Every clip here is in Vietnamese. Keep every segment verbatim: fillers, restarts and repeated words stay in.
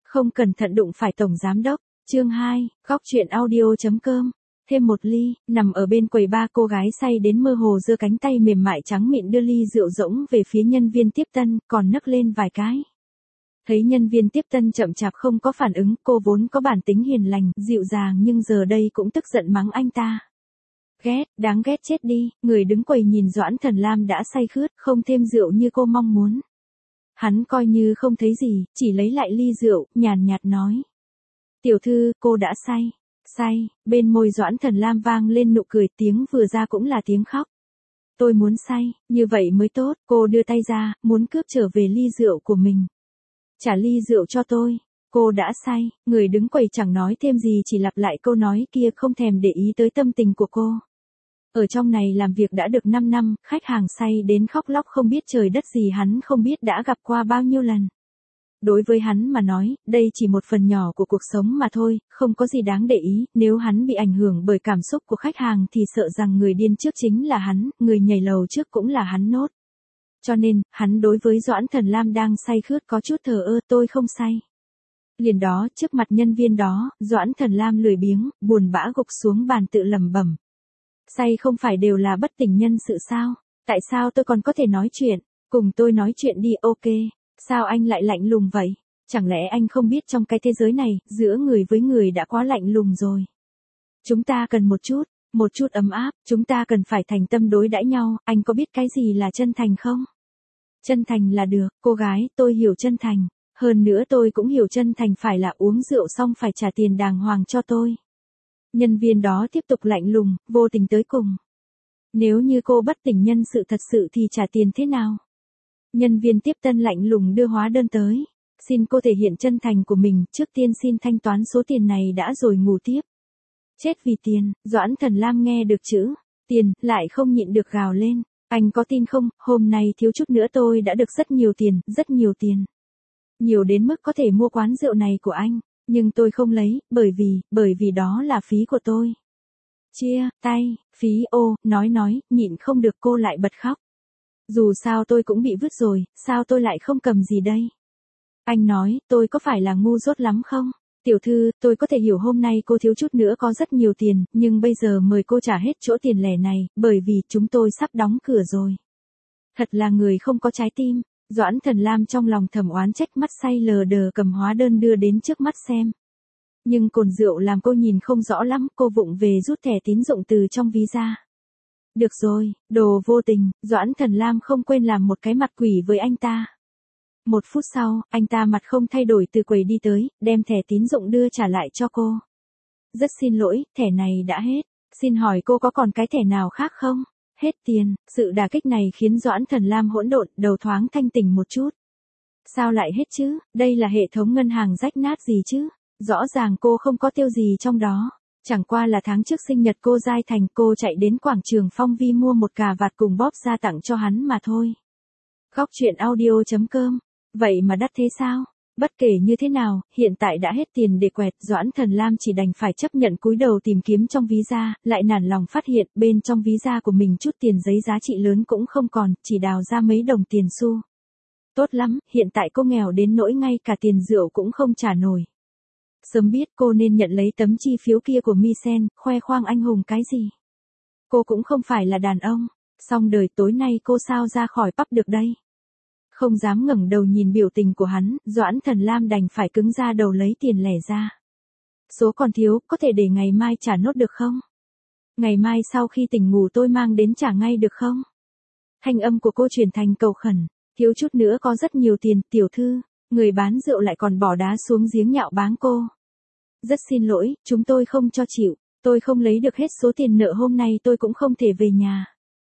Không cẩn thận đụng phải tổng giám đốc. Chương hai, góc truyện audio chấm com. Thêm một ly, nằm ở bên quầy ba cô gái say đến mơ hồ giơ cánh tay mềm mại trắng mịn đưa ly rượu rỗng về phía nhân viên tiếp tân, còn nấc lên vài cái. Thấy nhân viên tiếp tân chậm chạp không có phản ứng, cô vốn có bản tính hiền lành, dịu dàng nhưng giờ đây cũng tức giận mắng anh ta. Ghét, đáng ghét chết đi, người đứng quầy nhìn Doãn Thần Lam đã say khướt, không thêm rượu như cô mong muốn. Hắn coi như không thấy gì, chỉ lấy lại ly rượu, nhàn nhạt nói. Tiểu thư, cô đã say. Say, bên môi Doãn Thần Lam vang lên nụ cười, tiếng vừa ra cũng là tiếng khóc. Tôi muốn say, như vậy mới tốt, cô đưa tay ra, muốn cướp trở về ly rượu của mình. Trả ly rượu cho tôi. Cô đã say, người đứng quầy chẳng nói thêm gì chỉ lặp lại câu nói kia không thèm để ý tới tâm tình của cô. Ở trong này làm việc đã được năm năm, khách hàng say đến khóc lóc không biết trời đất gì hắn không biết đã gặp qua bao nhiêu lần. Đối với hắn mà nói, đây chỉ một phần nhỏ của cuộc sống mà thôi, không có gì đáng để ý, nếu hắn bị ảnh hưởng bởi cảm xúc của khách hàng thì sợ rằng người điên trước chính là hắn, người nhảy lầu trước cũng là hắn nốt. Cho nên, hắn đối với Doãn Thần Lam đang say khướt có chút thờ ơ, tôi không say. Liền đó, trước mặt nhân viên đó, Doãn Thần Lam lười biếng, buồn bã gục xuống bàn tự lẩm bẩm. Say không phải đều là bất tỉnh nhân sự sao? Tại sao tôi còn có thể nói chuyện? Cùng tôi nói chuyện đi, ok. Sao anh lại lạnh lùng vậy? Chẳng lẽ anh không biết trong cái thế giới này, giữa người với người đã quá lạnh lùng rồi? Chúng ta cần một chút, một chút ấm áp, chúng ta cần phải thành tâm đối đãi nhau, anh có biết cái gì là chân thành không? Chân thành là được, cô gái, tôi hiểu chân thành. Hơn nữa tôi cũng hiểu chân thành phải là uống rượu xong phải trả tiền đàng hoàng cho tôi. Nhân viên đó tiếp tục lạnh lùng, vô tình tới cùng. Nếu như cô bất tỉnh nhân sự thật sự thì trả tiền thế nào? Nhân viên tiếp tân lạnh lùng đưa hóa đơn tới. Xin cô thể hiện chân thành của mình, trước tiên xin thanh toán số tiền này đã rồi ngủ tiếp. Chết vì tiền, Doãn Thần Lam nghe được chữ tiền, lại không nhịn được gào lên. Anh có tin không, hôm nay thiếu chút nữa tôi đã được rất nhiều tiền, rất nhiều tiền. Nhiều đến mức có thể mua quán rượu này của anh, nhưng tôi không lấy, bởi vì, bởi vì đó là phí của tôi. Chia, tay, phí ô, nói nói, nhịn không được cô lại bật khóc. Dù sao tôi cũng bị vứt rồi, sao tôi lại không cầm gì đây? Anh nói, tôi có phải là ngu dốt lắm không? Tiểu thư, tôi có thể hiểu hôm nay cô thiếu chút nữa có rất nhiều tiền, nhưng bây giờ mời cô trả hết chỗ tiền lẻ này, bởi vì chúng tôi sắp đóng cửa rồi. Thật là người không có trái tim. Doãn Thần Lam trong lòng thầm oán trách, mắt say lờ đờ cầm hóa đơn đưa đến trước mắt xem. Nhưng cồn rượu làm cô nhìn không rõ lắm, cô vụng về rút thẻ tín dụng từ trong ví ra. Được rồi, đồ vô tình, Doãn Thần Lam không quên làm một cái mặt quỷ với anh ta. Một phút sau, anh ta mặt không thay đổi từ quầy đi tới, đem thẻ tín dụng đưa trả lại cho cô. Rất xin lỗi, thẻ này đã hết. Xin hỏi cô có còn cái thẻ nào khác không? Hết tiền, sự đả kích này khiến Doãn Thần Lam hỗn độn, đầu thoáng thanh tỉnh một chút. Sao lại hết chứ, đây là hệ thống ngân hàng rách nát gì chứ? Rõ ràng cô không có tiêu gì trong đó. Chẳng qua là tháng trước sinh nhật cô Giai Thành, cô chạy đến quảng trường Phong Vi mua một cà vạt cùng bóp ra tặng cho hắn mà thôi. Góc truyện audio chấm com. Vậy mà đắt thế sao? Bất kể như thế nào, hiện tại đã hết tiền để quẹt, Doãn Thần Lam chỉ đành phải chấp nhận cúi đầu tìm kiếm trong ví da, lại nản lòng phát hiện bên trong ví da của mình chút tiền giấy giá trị lớn cũng không còn, chỉ đào ra mấy đồng tiền xu. Tốt lắm, hiện tại cô nghèo đến nỗi ngay cả tiền rượu cũng không trả nổi. Sớm biết cô nên nhận lấy tấm chi phiếu kia của Mi Sen, khoe khoang anh hùng cái gì. Cô cũng không phải là đàn ông, xong đời tối nay cô sao ra khỏi pub được đây. Không dám ngẩng đầu nhìn biểu tình của hắn, Doãn Thần Lam đành phải cứng ra đầu lấy tiền lẻ ra. Số còn thiếu, có thể để ngày mai trả nốt được không? Ngày mai sau khi tỉnh ngủ tôi mang đến trả ngay được không? Thanh âm của cô chuyển thành cầu khẩn, thiếu chút nữa có rất nhiều tiền, tiểu thư, người bán rượu lại còn bỏ đá xuống giếng nhạo báng cô. Rất xin lỗi, chúng tôi không cho chịu, tôi không lấy được hết số tiền nợ hôm nay tôi cũng không thể về nhà.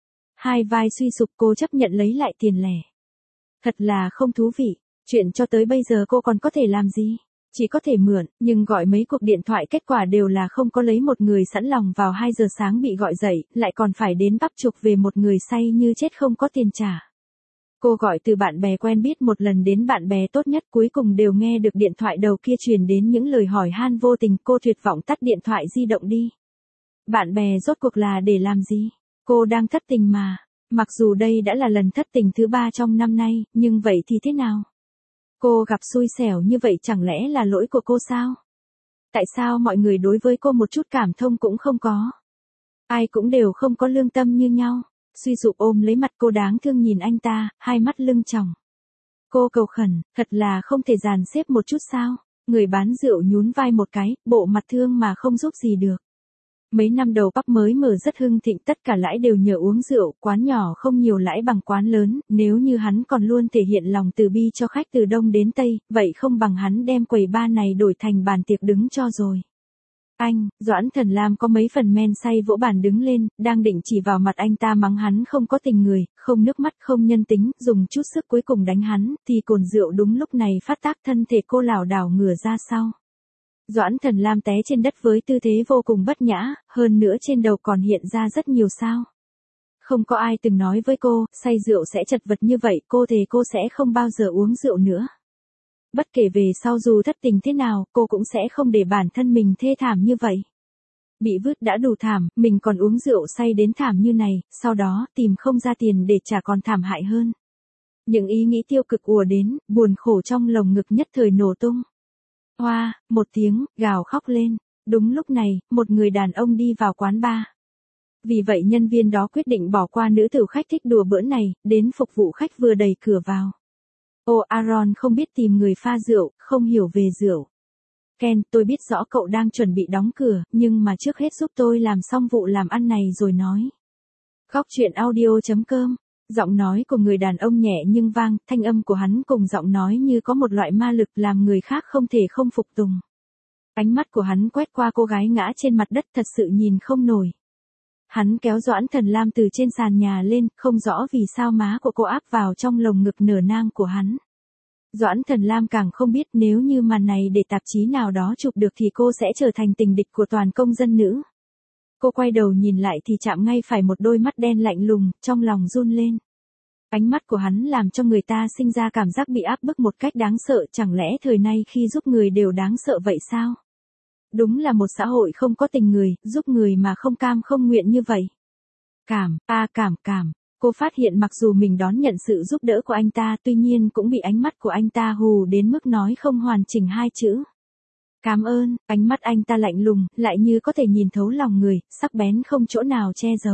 Hai vai suy sụp cô chấp nhận lấy lại tiền lẻ. Thật là không thú vị, chuyện cho tới bây giờ cô còn có thể làm gì? Chỉ có thể mượn, nhưng gọi mấy cuộc điện thoại kết quả đều là không có lấy một người sẵn lòng vào hai giờ sáng bị gọi dậy, lại còn phải đến bắp trục về một người say như chết không có tiền trả. Cô gọi từ bạn bè quen biết một lần đến bạn bè tốt nhất, cuối cùng đều nghe được điện thoại đầu kia truyền đến những lời hỏi han vô tình, cô tuyệt vọng tắt điện thoại di động đi. Bạn bè rốt cuộc là để làm gì? Cô đang thất tình mà. Mặc dù đây đã là lần thất tình thứ ba trong năm nay, nhưng vậy thì thế nào? Cô gặp xui xẻo như vậy chẳng lẽ là lỗi của cô sao? Tại sao mọi người đối với cô một chút cảm thông cũng không có? Ai cũng đều không có lương tâm như nhau. Suy sụp ôm lấy mặt cô đáng thương nhìn anh ta, hai mắt lưng tròng. Cô cầu khẩn, thật là không thể dàn xếp một chút sao? Người bán rượu nhún vai một cái, bộ mặt thương mà không giúp gì được. Mấy năm đầu pub mới mở rất hưng thịnh, tất cả lãi đều nhờ uống rượu, quán nhỏ không nhiều lãi bằng quán lớn, nếu như hắn còn luôn thể hiện lòng từ bi cho khách từ đông đến tây, vậy không bằng hắn đem quầy bar này đổi thành bàn tiệc đứng cho rồi. Anh, Doãn Thần Lam có mấy phần men say vỗ bàn đứng lên, đang định chỉ vào mặt anh ta mắng hắn không có tình người, không nước mắt không nhân tính, dùng chút sức cuối cùng đánh hắn, thì cồn rượu đúng lúc này phát tác thân thể cô lảo đảo ngửa ra sau. Doãn Thần Lam té trên đất với tư thế vô cùng bất nhã, hơn nữa trên đầu còn hiện ra rất nhiều sao. Không có ai từng nói với cô, say rượu sẽ chật vật như vậy, cô thề cô sẽ không bao giờ uống rượu nữa. Bất kể về sau dù thất tình thế nào, cô cũng sẽ không để bản thân mình thê thảm như vậy. Bị vứt đã đủ thảm, mình còn uống rượu say đến thảm như này, sau đó tìm không ra tiền để trả còn thảm hại hơn. Những ý nghĩ tiêu cực ùa đến, buồn khổ trong lồng ngực nhất thời nổ tung. Hoa, một tiếng, gào khóc lên. Đúng lúc này, một người đàn ông đi vào quán bar. Vì vậy nhân viên đó quyết định bỏ qua nữ tử khách thích đùa bỡn này, đến phục vụ khách vừa đẩy cửa vào. Ô Aaron không biết tìm người pha rượu, không hiểu về rượu. Ken, tôi biết rõ cậu đang chuẩn bị đóng cửa, nhưng mà trước hết giúp tôi làm xong vụ làm ăn này rồi nói. Góc chuyện audio chấm com. Giọng nói của người đàn ông nhẹ nhưng vang, thanh âm của hắn cùng giọng nói như có một loại ma lực làm người khác không thể không phục tùng. Ánh mắt của hắn quét qua cô gái ngã trên mặt đất thật sự nhìn không nổi. Hắn kéo Doãn Thần Lam từ trên sàn nhà lên, không rõ vì sao má của cô áp vào trong lồng ngực nở nang của hắn. Doãn Thần Lam càng không biết nếu như màn này để tạp chí nào đó chụp được thì cô sẽ trở thành tình địch của toàn công dân nữ. Cô quay đầu nhìn lại thì chạm ngay phải một đôi mắt đen lạnh lùng, trong lòng run lên. Ánh mắt của hắn làm cho người ta sinh ra cảm giác bị áp bức một cách đáng sợ, chẳng lẽ thời nay khi giúp người đều đáng sợ vậy sao? Đúng là một xã hội không có tình người, giúp người mà không cam không nguyện như vậy. Cảm, a à, cảm, cảm. Cô phát hiện mặc dù mình đón nhận sự giúp đỡ của anh ta, tuy nhiên cũng bị ánh mắt của anh ta hù đến mức nói không hoàn chỉnh hai chữ. Cảm ơn, ánh mắt anh ta lạnh lùng, lại như có thể nhìn thấu lòng người, sắc bén không chỗ nào che giấu.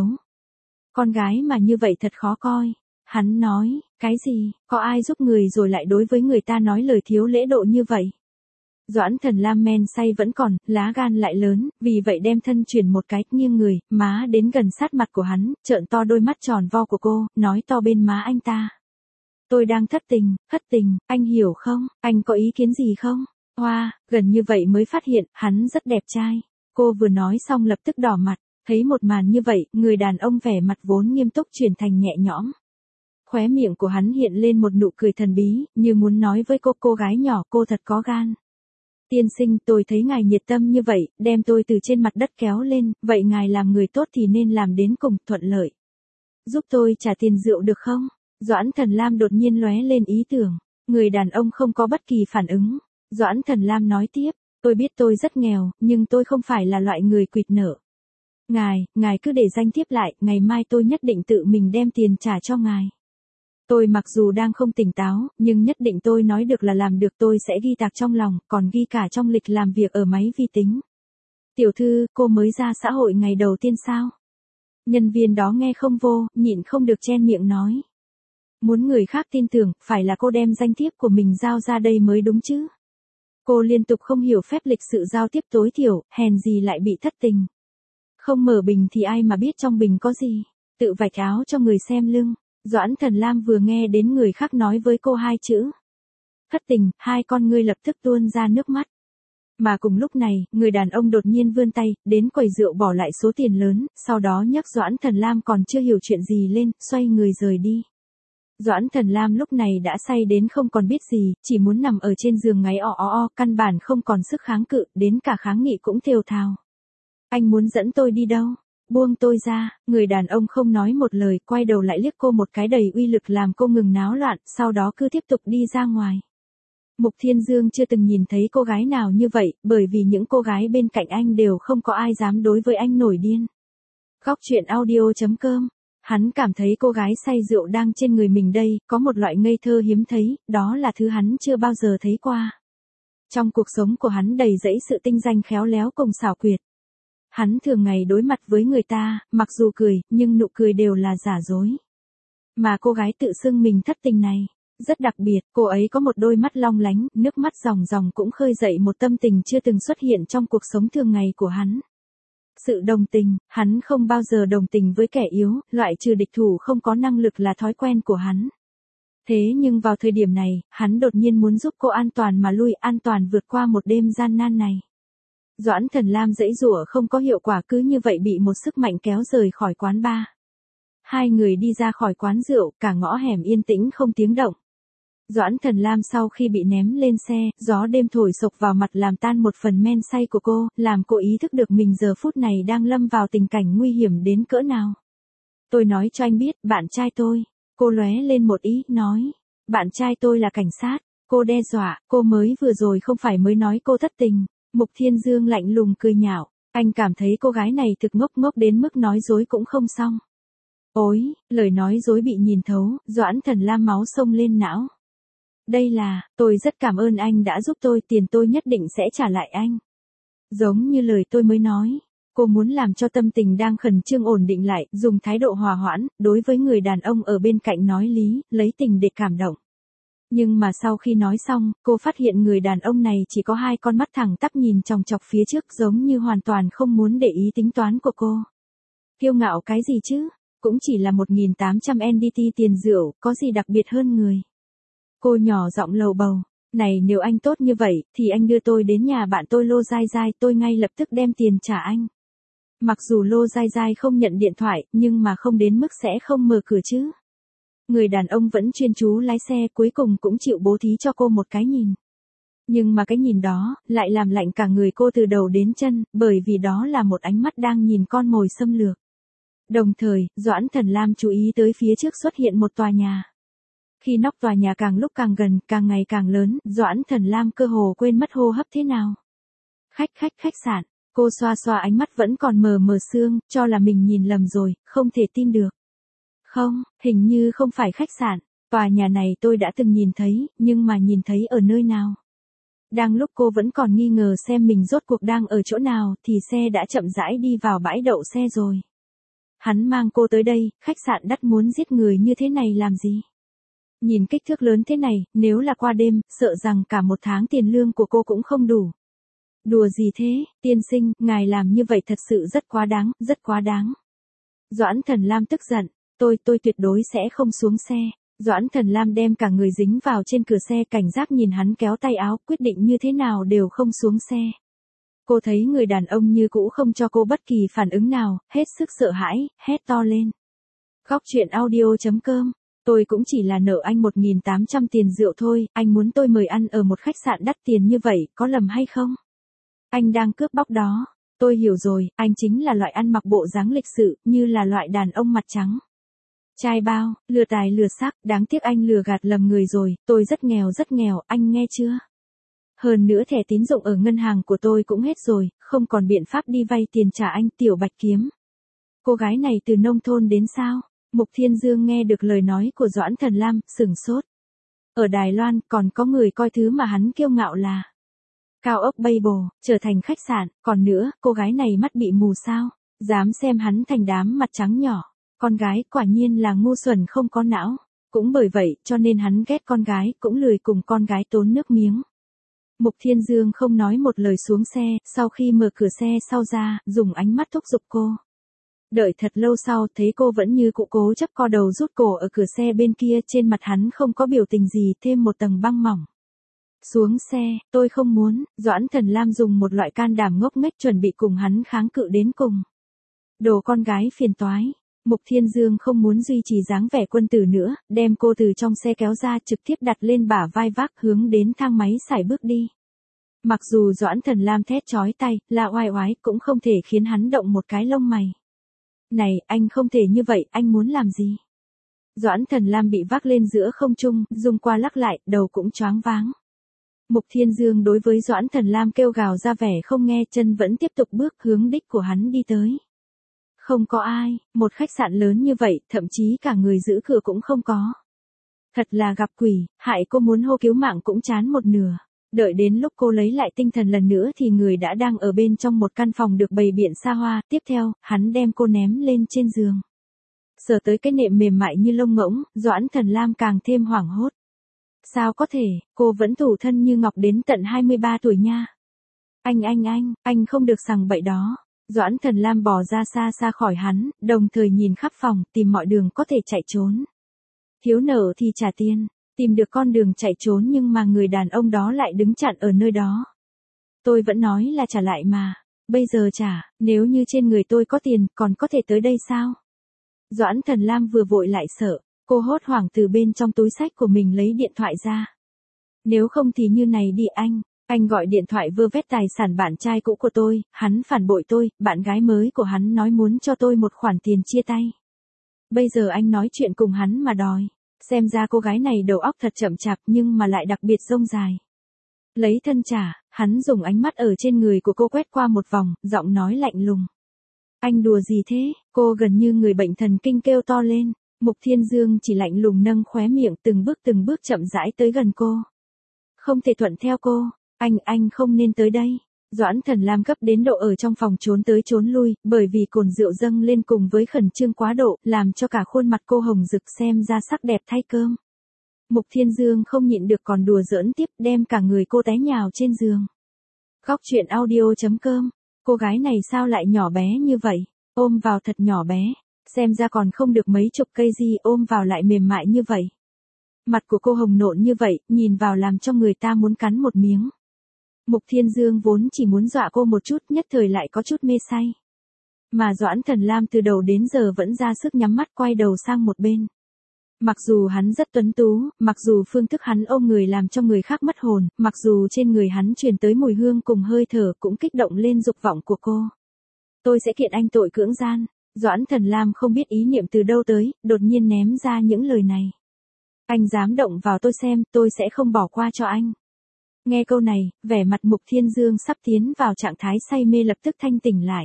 Con gái mà như vậy thật khó coi. Hắn nói, cái gì, có ai giúp người rồi lại đối với người ta nói lời thiếu lễ độ như vậy? Doãn Thần Lam men say vẫn còn, lá gan lại lớn, vì vậy đem thân chuyển một cái, nghiêng người, má đến gần sát mặt của hắn, trợn to đôi mắt tròn vo của cô, nói to bên má anh ta. Tôi đang thất tình, thất tình, anh hiểu không, anh có ý kiến gì không? Hoa, gần như vậy mới phát hiện, hắn rất đẹp trai. Cô vừa nói xong lập tức đỏ mặt, thấy một màn như vậy, người đàn ông vẻ mặt vốn nghiêm túc chuyển thành nhẹ nhõm. Khóe miệng của hắn hiện lên một nụ cười thần bí, như muốn nói với cô cô gái nhỏ cô thật có gan. Tiên sinh, tôi thấy ngài nhiệt tâm như vậy, đem tôi từ trên mặt đất kéo lên, vậy ngài làm người tốt thì nên làm đến cùng, thuận lợi. Giúp tôi trả tiền rượu được không? Doãn Thần Lam đột nhiên lóe lên ý tưởng. Người đàn ông không có bất kỳ phản ứng. Doãn Thần Lam nói tiếp, tôi biết tôi rất nghèo, nhưng tôi không phải là loại người quỵt nợ. Ngài, ngài cứ để danh thiếp lại, ngày mai tôi nhất định tự mình đem tiền trả cho ngài. Tôi mặc dù đang không tỉnh táo, nhưng nhất định tôi nói được là làm được, tôi sẽ ghi tạc trong lòng, còn ghi cả trong lịch làm việc ở máy vi tính. Tiểu thư, cô mới ra xã hội ngày đầu tiên sao? Nhân viên đó nghe không vô, nhịn không được chen miệng nói. Muốn người khác tin tưởng, phải là cô đem danh thiếp của mình giao ra đây mới đúng chứ. Cô liên tục không hiểu phép lịch sự giao tiếp tối thiểu, hèn gì lại bị thất tình. Không mở bình thì ai mà biết trong bình có gì, tự vạch áo cho người xem lưng. Doãn Thần Lam vừa nghe đến người khác nói với cô hai chữ thất tình, hai con ngươi lập tức tuôn ra nước mắt. Mà cùng lúc này, người đàn ông đột nhiên vươn tay, đến quầy rượu bỏ lại số tiền lớn, sau đó nhấc Doãn Thần Lam còn chưa hiểu chuyện gì lên, xoay người rời đi. Doãn Thần Lam lúc này đã say đến không còn biết gì, chỉ muốn nằm ở trên giường ngáy o o o, căn bản không còn sức kháng cự, đến cả kháng nghị cũng thều thào. Anh muốn dẫn tôi đi đâu? Buông tôi ra, người đàn ông không nói một lời, quay đầu lại liếc cô một cái đầy uy lực làm cô ngừng náo loạn, sau đó cứ tiếp tục đi ra ngoài. Mục Thiên Dương chưa từng nhìn thấy cô gái nào như vậy, bởi vì những cô gái bên cạnh anh đều không có ai dám đối với anh nổi điên. Góc chuyện audio chấm com Hắn cảm thấy cô gái say rượu đang trên người mình đây, có một loại ngây thơ hiếm thấy, đó là thứ hắn chưa bao giờ thấy qua. Trong cuộc sống của hắn đầy rẫy sự tinh danh khéo léo cùng xảo quyệt. Hắn thường ngày đối mặt với người ta, mặc dù cười, nhưng nụ cười đều là giả dối. Mà cô gái tự xưng mình thất tình này, rất đặc biệt, cô ấy có một đôi mắt long lánh, nước mắt ròng ròng cũng khơi dậy một tâm tình chưa từng xuất hiện trong cuộc sống thường ngày của hắn. Sự đồng tình, hắn không bao giờ đồng tình với kẻ yếu, loại trừ địch thủ không có năng lực là thói quen của hắn. Thế nhưng vào thời điểm này, hắn đột nhiên muốn giúp cô an toàn mà lui, an toàn vượt qua một đêm gian nan này. Doãn Thần Lam giãy giụa không có hiệu quả, cứ như vậy bị một sức mạnh kéo rời khỏi quán bar. Hai người đi ra khỏi quán rượu, cả ngõ hẻm yên tĩnh không tiếng động. Doãn Thần Lam sau khi bị ném lên xe, gió đêm thổi sộc vào mặt làm tan một phần men say của cô, làm cô ý thức được mình giờ phút này đang lâm vào tình cảnh nguy hiểm đến cỡ nào. Tôi nói cho anh biết, bạn trai tôi. Cô lóe lên một ý, nói. Bạn trai tôi là cảnh sát. Cô đe dọa, cô mới vừa rồi không phải mới nói cô thất tình. Mục Thiên Dương lạnh lùng cười nhạo. Anh cảm thấy cô gái này thực ngốc ngốc đến mức nói dối cũng không xong. Ôi, lời nói dối bị nhìn thấu, Doãn Thần Lam máu sông lên não. Đây là, tôi rất cảm ơn anh đã giúp tôi, tiền tôi nhất định sẽ trả lại anh. Giống như lời tôi mới nói, cô muốn làm cho tâm tình đang khẩn trương ổn định lại, dùng thái độ hòa hoãn, đối với người đàn ông ở bên cạnh nói lý, lấy tình để cảm động. Nhưng mà sau khi nói xong, cô phát hiện người đàn ông này chỉ có hai con mắt thẳng tắp nhìn chòng chọc phía trước, giống như hoàn toàn không muốn để ý tính toán của cô. Kiêu ngạo cái gì chứ, cũng chỉ là một nghìn tám trăm en đê tê tiền rượu, có gì đặc biệt hơn người. Cô nhỏ giọng lầu bầu, này nếu anh tốt như vậy, thì anh đưa tôi đến nhà bạn tôi Lô Giai Giai, tôi ngay lập tức đem tiền trả anh. Mặc dù Lô Giai Giai không nhận điện thoại, nhưng mà không đến mức sẽ không mở cửa chứ. Người đàn ông vẫn chuyên chú lái xe, cuối cùng cũng chịu bố thí cho cô một cái nhìn. Nhưng mà cái nhìn đó, lại làm lạnh cả người cô từ đầu đến chân, bởi vì đó là một ánh mắt đang nhìn con mồi xâm lược. Đồng thời, Doãn Thần Lam chú ý tới phía trước xuất hiện một tòa nhà. Khi nóc tòa nhà càng lúc càng gần, càng ngày càng lớn, Doãn Thần Lam cơ hồ quên mất hô hấp thế nào. Khách khách khách sạn, cô xoa xoa ánh mắt vẫn còn mờ mờ sương, cho là mình nhìn lầm rồi, không thể tin được. Không, hình như không phải khách sạn, tòa nhà này tôi đã từng nhìn thấy, nhưng mà nhìn thấy ở nơi nào. Đang lúc cô vẫn còn nghi ngờ xem mình rốt cuộc đang ở chỗ nào, thì xe đã chậm rãi đi vào bãi đậu xe rồi. Hắn mang cô tới đây, khách sạn đắt muốn giết người như thế này làm gì? Nhìn kích thước lớn thế này, nếu là qua đêm, sợ rằng cả một tháng tiền lương của cô cũng không đủ. Đùa gì thế, tiên sinh, ngài làm như vậy thật sự rất quá đáng, rất quá đáng. Doãn Thần Lam tức giận, tôi, tôi tuyệt đối sẽ không xuống xe. Doãn Thần Lam đem cả người dính vào trên cửa xe, cảnh giác nhìn hắn kéo tay áo, quyết định như thế nào đều không xuống xe. Cô thấy người đàn ông như cũ không cho cô bất kỳ phản ứng nào, hết sức sợ hãi, hét to lên. Góc truyện audio chấm com, tôi cũng chỉ là nợ anh một nghìn tám trăm tiền rượu thôi, anh muốn tôi mời ăn ở một khách sạn đắt tiền như vậy, có lầm hay không? Anh đang cướp bóc đó. Tôi hiểu rồi, anh chính là loại ăn mặc bộ dáng lịch sự, như là loại đàn ông mặt trắng. Trai bao, lừa tài lừa sắc, đáng tiếc anh lừa gạt lầm người rồi, tôi rất nghèo rất nghèo, anh nghe chưa? Hơn nữa thẻ tín dụng ở ngân hàng của tôi cũng hết rồi, không còn biện pháp đi vay tiền trả anh, Tiểu Bạch Kiếm. Cô gái này từ nông thôn đến sao? Mục Thiên Dương nghe được lời nói của Doãn Thần Lam, sửng sốt. Ở Đài Loan, còn có người coi thứ mà hắn kiêu ngạo là cao ốc Babel, trở thành khách sạn, còn nữa, cô gái này mắt bị mù sao? Dám xem hắn thành đám mặt trắng nhỏ. Con gái quả nhiên là ngu xuẩn không có não. Cũng bởi vậy, cho nên hắn ghét con gái, cũng lười cùng con gái tốn nước miếng. Mục Thiên Dương không nói một lời xuống xe, sau khi mở cửa xe sau ra, dùng ánh mắt thúc giục cô. Đợi thật lâu sau, thấy cô vẫn như cũ cố chấp co đầu rút cổ ở cửa xe bên kia, trên mặt hắn không có biểu tình gì, thêm một tầng băng mỏng. Xuống xe, tôi không muốn, Doãn Thần Lam dùng một loại can đảm ngốc nghếch chuẩn bị cùng hắn kháng cự đến cùng. Đồ con gái phiền toái. Mục Thiên Dương không muốn duy trì dáng vẻ quân tử nữa, đem cô từ trong xe kéo ra, trực tiếp đặt lên bả vai vác hướng đến thang máy sải bước đi. Mặc dù Doãn Thần Lam thét chói tai, la oai oái, cũng không thể khiến hắn động một cái lông mày. Này, anh không thể như vậy, anh muốn làm gì? Doãn Thần Lam bị vác lên giữa không trung, rung qua lắc lại, đầu cũng choáng váng. Mục Thiên Dương đối với Doãn Thần Lam kêu gào ra vẻ không nghe, chân vẫn tiếp tục bước hướng đích của hắn đi tới. Không có ai, một khách sạn lớn như vậy, thậm chí cả người giữ cửa cũng không có. Thật là gặp quỷ, hại cô muốn hô cứu mạng cũng chán một nửa. Đợi đến lúc cô lấy lại tinh thần lần nữa thì người đã đang ở bên trong một căn phòng được bày biện xa hoa, tiếp theo, hắn đem cô ném lên trên giường. Sờ tới cái nệm mềm mại như lông ngỗng, Doãn Thần Lam càng thêm hoảng hốt. Sao có thể, cô vẫn thủ thân như ngọc đến tận hai mươi ba tuổi nha. Anh anh anh, anh không được sằng bậy đó. Doãn Thần Lam bò ra xa xa khỏi hắn, đồng thời nhìn khắp phòng, tìm mọi đường có thể chạy trốn. Thiếu nợ thì trả tiền, tìm được con đường chạy trốn nhưng mà người đàn ông đó lại đứng chặn ở nơi đó. Tôi vẫn nói là trả lại mà, bây giờ trả, nếu như trên người tôi có tiền, còn có thể tới đây sao? Doãn Thần Lam vừa vội lại sợ, cô hốt hoảng từ bên trong túi xách của mình lấy điện thoại ra. Nếu không thì như này đi anh, anh gọi điện thoại vơ vét tài sản bạn trai cũ của tôi, hắn phản bội tôi, bạn gái mới của hắn nói muốn cho tôi một khoản tiền chia tay. Bây giờ anh nói chuyện cùng hắn mà đòi, xem ra cô gái này đầu óc thật chậm chạp nhưng mà lại đặc biệt rông dài. Lấy thân trả, hắn dùng ánh mắt ở trên người của cô quét qua một vòng, giọng nói lạnh lùng. Anh đùa gì thế, cô gần như người bệnh thần kinh kêu to lên, Mục Thiên Dương chỉ lạnh lùng nâng khóe miệng từng bước từng bước chậm rãi tới gần cô. Không thể thuận theo cô, anh anh không nên tới đây. Doãn Thần Lam gấp đến độ ở trong phòng trốn tới trốn lui, bởi vì cồn rượu dâng lên cùng với khẩn trương quá độ, làm cho cả khuôn mặt cô hồng rực xem ra sắc đẹp thay cơm. Mục Thiên Dương không nhịn được còn đùa giỡn tiếp, đem cả người cô té nhào trên giường. Góc truyện audio chấm com, cô gái này sao lại nhỏ bé như vậy, ôm vào thật nhỏ bé, xem ra còn không được mấy chục cây gì ôm vào lại mềm mại như vậy. Mặt của cô hồng nộn như vậy, nhìn vào làm cho người ta muốn cắn một miếng. Mục Thiên Dương vốn chỉ muốn dọa cô một chút, nhất thời lại có chút mê say. Mà Doãn Thần Lam từ đầu đến giờ vẫn ra sức nhắm mắt quay đầu sang một bên. Mặc dù hắn rất tuấn tú, mặc dù phương thức hắn ôm người làm cho người khác mất hồn, mặc dù trên người hắn truyền tới mùi hương cùng hơi thở cũng kích động lên dục vọng của cô. Tôi sẽ kiện anh tội cưỡng gian. Doãn Thần Lam không biết ý niệm từ đâu tới, đột nhiên ném ra những lời này. Anh dám động vào tôi xem, tôi sẽ không bỏ qua cho anh. Nghe câu này, vẻ mặt Mục Thiên Dương sắp tiến vào trạng thái say mê lập tức thanh tỉnh lại.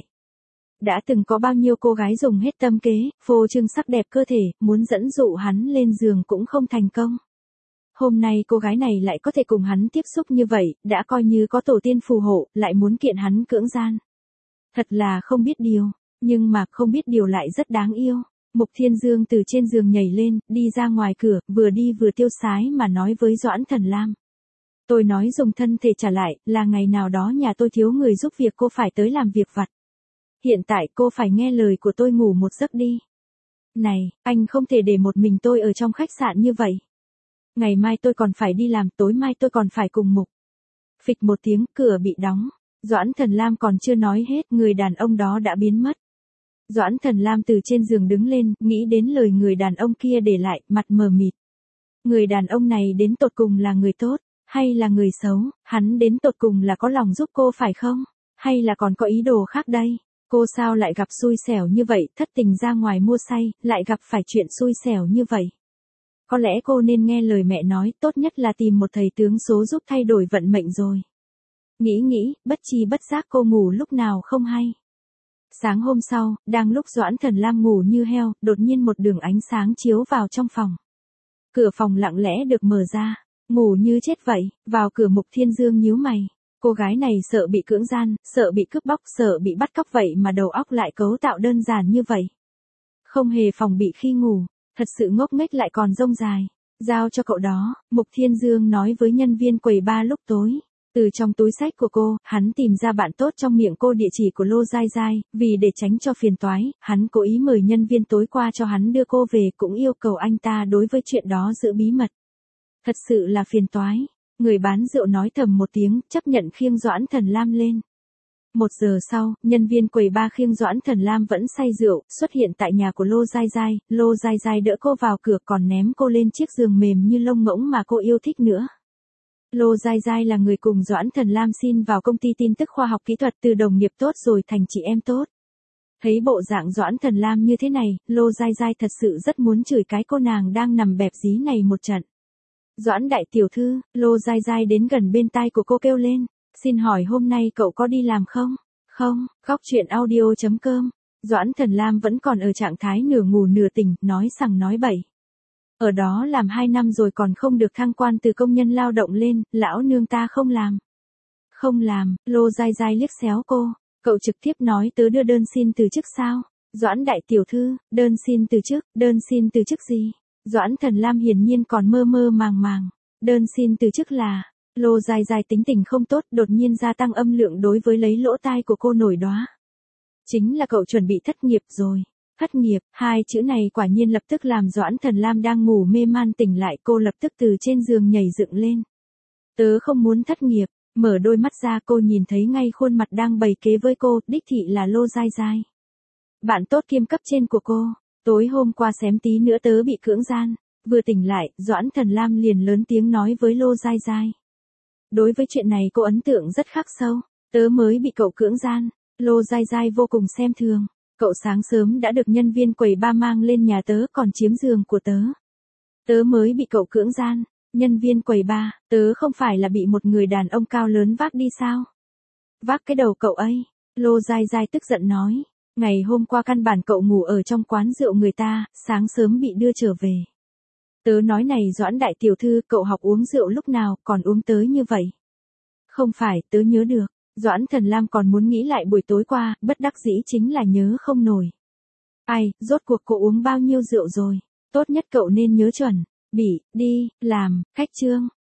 Đã từng có bao nhiêu cô gái dùng hết tâm kế, phô trương sắc đẹp cơ thể, muốn dẫn dụ hắn lên giường cũng không thành công. Hôm nay cô gái này lại có thể cùng hắn tiếp xúc như vậy, đã coi như có tổ tiên phù hộ, lại muốn kiện hắn cưỡng gian. Thật là không biết điều, nhưng mà không biết điều lại rất đáng yêu. Mục Thiên Dương từ trên giường nhảy lên, đi ra ngoài cửa, vừa đi vừa tiêu sái mà nói với Doãn Thần Lam. Tôi nói dùng thân thể trả lại, là ngày nào đó nhà tôi thiếu người giúp việc cô phải tới làm việc vặt. Hiện tại cô phải nghe lời của tôi ngủ một giấc đi. Này, anh không thể để một mình tôi ở trong khách sạn như vậy. Ngày mai tôi còn phải đi làm, tối mai tôi còn phải cùng Mục. Phịch một tiếng, cửa bị đóng. Doãn Thần Lam còn chưa nói hết, người đàn ông đó đã biến mất. Doãn Thần Lam từ trên giường đứng lên, nghĩ đến lời người đàn ông kia để lại, mặt mờ mịt. Người đàn ông này đến tột cùng là người tốt, hay là người xấu, hắn đến tột cùng là có lòng giúp cô phải không? Hay là còn có ý đồ khác đây? Cô sao lại gặp xui xẻo như vậy, thất tình ra ngoài mua say, lại gặp phải chuyện xui xẻo như vậy? Có lẽ cô nên nghe lời mẹ nói, tốt nhất là tìm một thầy tướng số giúp thay đổi vận mệnh rồi. Nghĩ nghĩ, bất chi bất giác cô ngủ lúc nào không hay. Sáng hôm sau, đang lúc Doãn Thần Lam ngủ như heo, đột nhiên một đường ánh sáng chiếu vào trong phòng. Cửa phòng lặng lẽ được mở ra, ngủ như chết vậy, vào cửa Mục Thiên Dương nhíu mày. Cô gái này sợ bị cưỡng gian, sợ bị cướp bóc, sợ bị bắt cóc vậy mà đầu óc lại cấu tạo đơn giản như vậy. Không hề phòng bị khi ngủ, thật sự ngốc nghếch lại còn rông dài. Giao cho cậu đó, Mục Thiên Dương nói với nhân viên quầy bar lúc tối. Từ trong túi xách của cô, hắn tìm ra bạn tốt trong miệng cô địa chỉ của Lô Giai Giai, vì để tránh cho phiền toái, hắn cố ý mời nhân viên tối qua cho hắn đưa cô về, cũng yêu cầu anh ta đối với chuyện đó giữ bí mật. Thật sự là phiền toái. Người bán rượu nói thầm một tiếng, chấp nhận khiêng Doãn Thần Lam lên. Một giờ sau, nhân viên quầy bar khiêng Doãn Thần Lam vẫn say rượu, xuất hiện tại nhà của Lô Giai Giai. Lô Giai Giai đỡ cô vào cửa còn ném cô lên chiếc giường mềm như lông ngỗng mà cô yêu thích nữa. Lô Giai Giai là người cùng Doãn Thần Lam xin vào công ty tin tức khoa học kỹ thuật, từ đồng nghiệp tốt rồi thành chị em tốt. Thấy bộ dạng Doãn Thần Lam như thế này, Lô Giai Giai thật sự rất muốn chửi cái cô nàng đang nằm bẹp dí này một trận. Doãn đại tiểu thư, Lô Giai Giai đến gần bên tai của cô kêu lên, xin hỏi hôm nay cậu có đi làm không? Không, góc truyện audio chấm com. Doãn Thần Lam vẫn còn ở trạng thái nửa ngủ nửa tỉnh, nói sằng nói bậy. Ở đó làm hai năm rồi còn không được thăng quan từ công nhân lao động lên, lão nương ta không làm. Không làm, Lô dai dai liếc xéo cô, cậu trực tiếp nói tớ đưa đơn xin từ chức sao? Doãn đại tiểu thư, đơn xin từ chức, đơn xin từ chức gì? Doãn Thần Lam hiển nhiên còn mơ mơ màng màng, đơn xin từ chức là, Lô dai dai tính tình không tốt, đột nhiên gia tăng âm lượng đối với lấy lỗ tai của cô nổi đóa. Chính là cậu chuẩn bị thất nghiệp rồi. Thất nghiệp, hai chữ này quả nhiên lập tức làm Doãn Thần Lam đang ngủ mê man tỉnh lại, cô lập tức từ trên giường nhảy dựng lên. Tớ không muốn thất nghiệp, mở đôi mắt ra cô nhìn thấy ngay khuôn mặt đang bày kế với cô, đích thị là Lô dai dai. Bạn tốt kiêm cấp trên của cô, tối hôm qua xém tí nữa tớ bị cưỡng gian, vừa tỉnh lại, Doãn Thần Lam liền lớn tiếng nói với Lô dai dai. Đối với chuyện này cô ấn tượng rất khắc sâu, tớ mới bị cậu cưỡng gian, Lô dai dai vô cùng xem thường. Cậu sáng sớm đã được nhân viên quầy ba mang lên nhà tớ còn chiếm giường của tớ. Tớ mới bị cậu cưỡng gian, nhân viên quầy ba, tớ không phải là bị một người đàn ông cao lớn vác đi sao? Vác cái đầu cậu ấy, Lô dai dai tức giận nói, ngày hôm qua căn bản cậu ngủ ở trong quán rượu người ta, sáng sớm bị đưa trở về. Tớ nói này Doãn đại tiểu thư, cậu học uống rượu lúc nào còn uống tới như vậy? Không phải, tớ nhớ được. Doãn Thần Lam còn muốn nghĩ lại buổi tối qua, bất đắc dĩ chính là nhớ không nổi. Ai, rốt cuộc cô uống bao nhiêu rượu rồi? Tốt nhất cậu nên nhớ chuẩn. Bị, đi, làm, khách trương.